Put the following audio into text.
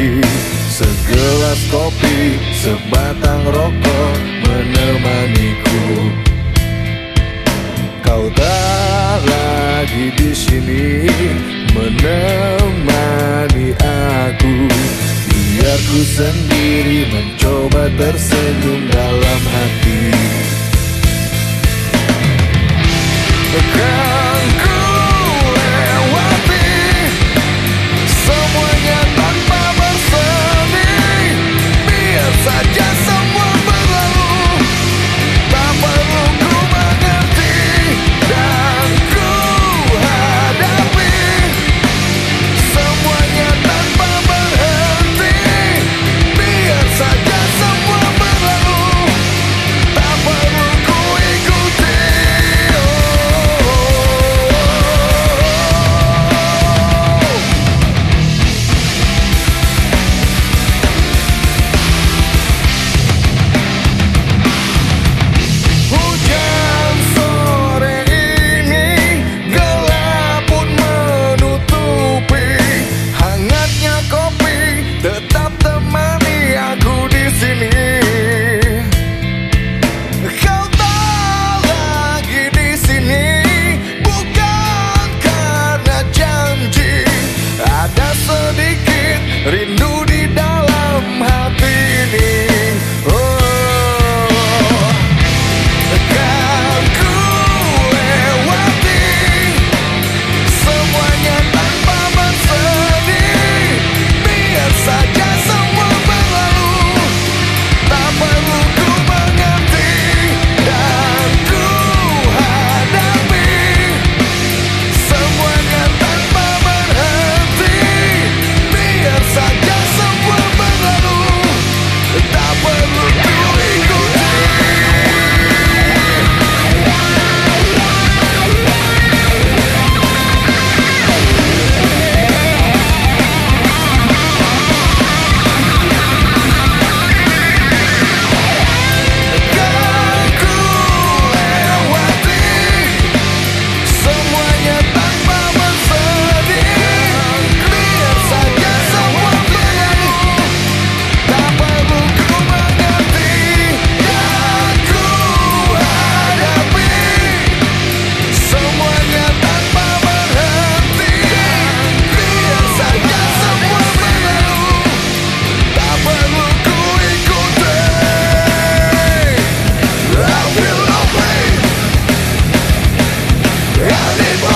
pagi, segelas kopi, sebatang rokok menemaniku. Kau tak lagi di sini menemani aku. Biar ku sendiri mencoba tersenyum dalam hati. Akan ku lewati semuanya tanpa bersedih. Biar saja semua berlalu, tak perlu ku mengerti. Dan ku hadapi semuanya tanpa berhenti. Biar saja semua berlalu, tak perlu ku ikuti. Hujan sore ini gelap pun menutupi. Hangatnya kopi tetap temani aku di sini. Kau tak lagi di sini, bukan karena janji. Ada sedikit rindu di dalam hati ini. Akan ku lewati semuanya tanpa bersedih. Biar saja semua berlalu, tak perlu ku mengerti. Dan ku hadapi semuanya tanpa berhenti. Biar saja semua berlalu, tak perlu ku ikuti. Akan ku lewati semuanya tanpa bersedih. Biar saja semua berlalu, tak perlu ku mengerti. Dan ku hadapi semuanya tanpa berhenti. Biar saja semua berlalu, tak perlu ku ikuti. I feel no pain, I need